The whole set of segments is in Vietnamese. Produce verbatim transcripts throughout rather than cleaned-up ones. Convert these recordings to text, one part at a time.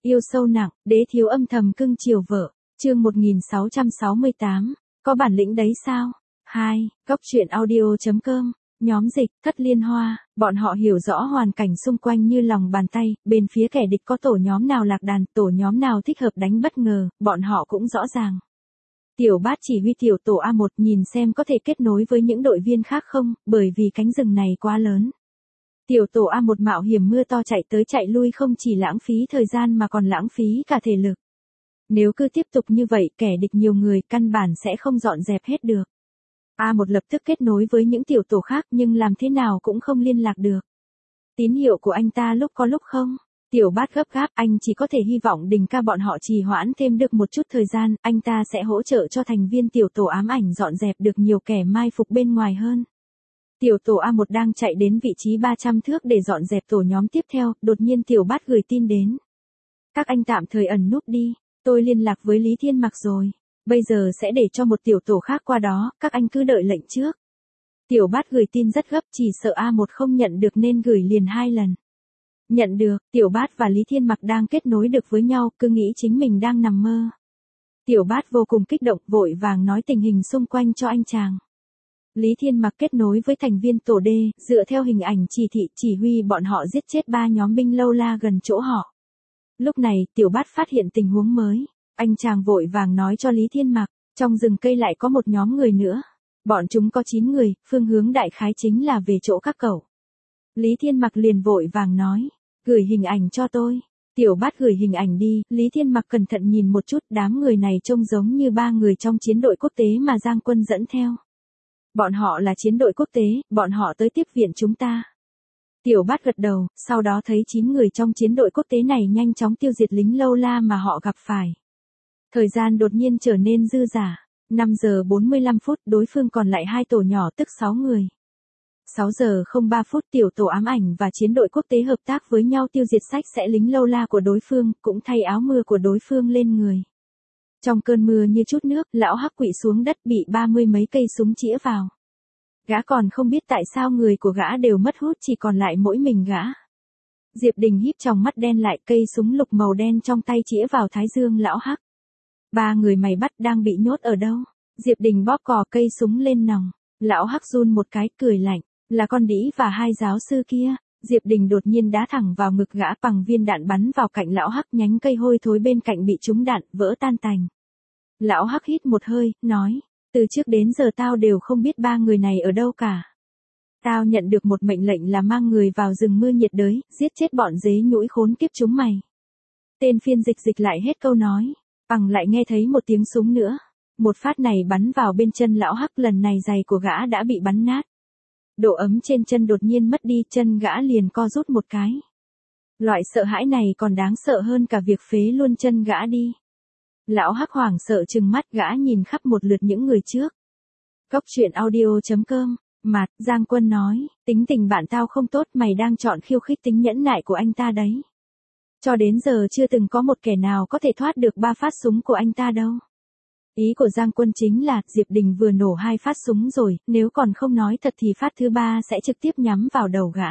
Yêu sâu nặng, đế thiếu âm thầm cưng chiều vợ. Chương một nghìn sáu trăm sáu mươi tám, có bản lĩnh đấy sao? hai, Góc truyện audio chấm com, nhóm dịch, Thất Liên Hoa, bọn họ hiểu rõ hoàn cảnh xung quanh như lòng bàn tay, bên phía kẻ địch có tổ nhóm nào lạc đàn, tổ nhóm nào thích hợp đánh bất ngờ, bọn họ cũng rõ ràng. Tiểu Bát chỉ huy tiểu tổ A một nhìn xem có thể kết nối với những đội viên khác không, bởi vì cánh rừng này quá lớn. Tiểu tổ A một mạo hiểm mưa to chạy tới chạy lui không chỉ lãng phí thời gian mà còn lãng phí cả thể lực. Nếu cứ tiếp tục như vậy kẻ địch nhiều người căn bản sẽ không dọn dẹp hết được. A một lập tức kết nối với những tiểu tổ khác nhưng làm thế nào cũng không liên lạc được. Tín hiệu của anh ta lúc có lúc không. Tiểu Bát gấp gáp, anh chỉ có thể hy vọng Đình ca bọn họ trì hoãn thêm được một chút thời gian, anh ta sẽ hỗ trợ cho thành viên tiểu tổ ám ảnh dọn dẹp được nhiều kẻ mai phục bên ngoài hơn. Tiểu tổ A một đang chạy đến vị trí ba trăm thước để dọn dẹp tổ nhóm tiếp theo, đột nhiên Tiểu Bát gửi tin đến. Các anh tạm thời ẩn núp đi, tôi liên lạc với Lý Thiên Mặc rồi. Bây giờ sẽ để cho một tiểu tổ khác qua đó, các anh cứ đợi lệnh trước. Tiểu Bát gửi tin rất gấp, chỉ sợ A một không nhận được nên gửi liền hai lần. Nhận được, Tiểu Bát và Lý Thiên Mặc đang kết nối được với nhau, cứ nghĩ chính mình đang nằm mơ. Tiểu Bát vô cùng kích động, vội vàng nói tình hình xung quanh cho anh chàng. Lý Thiên Mặc kết nối với thành viên tổ D, dựa theo hình ảnh chỉ thị chỉ huy bọn họ giết chết ba nhóm binh lâu la gần chỗ họ. Lúc này, Tiểu Bát phát hiện tình huống mới. Anh chàng vội vàng nói cho Lý Thiên Mặc, trong rừng cây lại có một nhóm người nữa. Bọn chúng có chín người, phương hướng đại khái chính là về chỗ các cậu. Lý Thiên Mặc liền vội vàng nói, gửi hình ảnh cho tôi. Tiểu Bát gửi hình ảnh đi, Lý Thiên Mặc cẩn thận nhìn một chút, đám người này trông giống như ba người trong chiến đội quốc tế mà Giang Quân dẫn theo. Bọn họ là chiến đội quốc tế, bọn họ tới tiếp viện chúng ta. Tiểu Bát gật đầu, sau đó thấy chín người trong chiến đội quốc tế này nhanh chóng tiêu diệt lính lâu la mà họ gặp phải. Thời gian đột nhiên trở nên dư dả. năm giờ bốn mươi lăm phút, đối phương còn lại hai tổ nhỏ tức sáu người. sáu giờ không ba phút, tiểu tổ ám ảnh và chiến đội quốc tế hợp tác với nhau tiêu diệt sách sẽ lính lâu la của đối phương, cũng thay áo mưa của đối phương lên người. Trong cơn mưa như chút nước, lão Hắc quỵ xuống đất bị ba mươi mấy cây súng chĩa vào. Gã còn không biết tại sao người của gã đều mất hút, chỉ còn lại mỗi mình gã. Diệp Đình híp tròng mắt đen lại, cây súng lục màu đen trong tay chĩa vào thái dương lão Hắc. Ba người mày bắt đang bị nhốt ở đâu? Diệp Đình bóp cò cây súng lên nòng. Lão Hắc run một cái cười lạnh, là con đĩ và hai giáo sư kia. Diệp Đình đột nhiên đá thẳng vào ngực gã, bằng viên đạn bắn vào cạnh lão Hắc, nhánh cây hôi thối bên cạnh bị trúng đạn, vỡ tan tành. Lão Hắc hít một hơi, nói, từ trước đến giờ tao đều không biết ba người này ở đâu cả. Tao nhận được một mệnh lệnh là mang người vào rừng mưa nhiệt đới, giết chết bọn dế nhũi khốn kiếp chúng mày. Tên phiên dịch dịch lại hết câu nói. Bằng lại nghe thấy một tiếng súng nữa. Một phát này bắn vào bên chân lão Hắc, lần này giày của gã đã bị bắn nát. Độ ấm trên chân đột nhiên mất đi, chân gã liền co rút một cái. Loại sợ hãi này còn đáng sợ hơn cả việc phế luôn chân gã đi. Lão Hắc hoảng sợ trừng mắt, gã nhìn khắp một lượt những người trước. Góc truyện audio chấm com, Mạt, Giang Quân nói, tính tình bạn tao không tốt, mày đang chọn khiêu khích tính nhẫn nại của anh ta đấy. Cho đến giờ chưa từng có một kẻ nào có thể thoát được ba phát súng của anh ta đâu. Ý của Giang Quân chính là, Diệp Đình vừa nổ hai phát súng rồi, nếu còn không nói thật thì phát thứ ba sẽ trực tiếp nhắm vào đầu gã.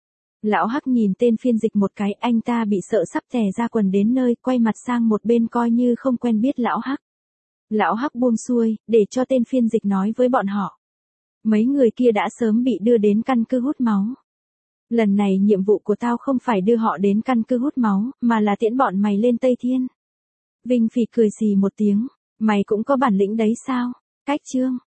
Lão Hắc nhìn tên phiên dịch một cái, anh ta bị sợ sắp tè ra quần đến nơi, quay mặt sang một bên coi như không quen biết Lão Hắc. Lão Hắc buông xuôi, để cho tên phiên dịch nói với bọn họ. Mấy người kia đã sớm bị đưa đến căn cứ hút máu. Lần này nhiệm vụ của tao không phải đưa họ đến căn cứ hút máu, mà là tiễn bọn mày lên Tây Thiên. Vinh Phỉ cười xì một tiếng, mày cũng có bản lĩnh đấy sao? Cách chương.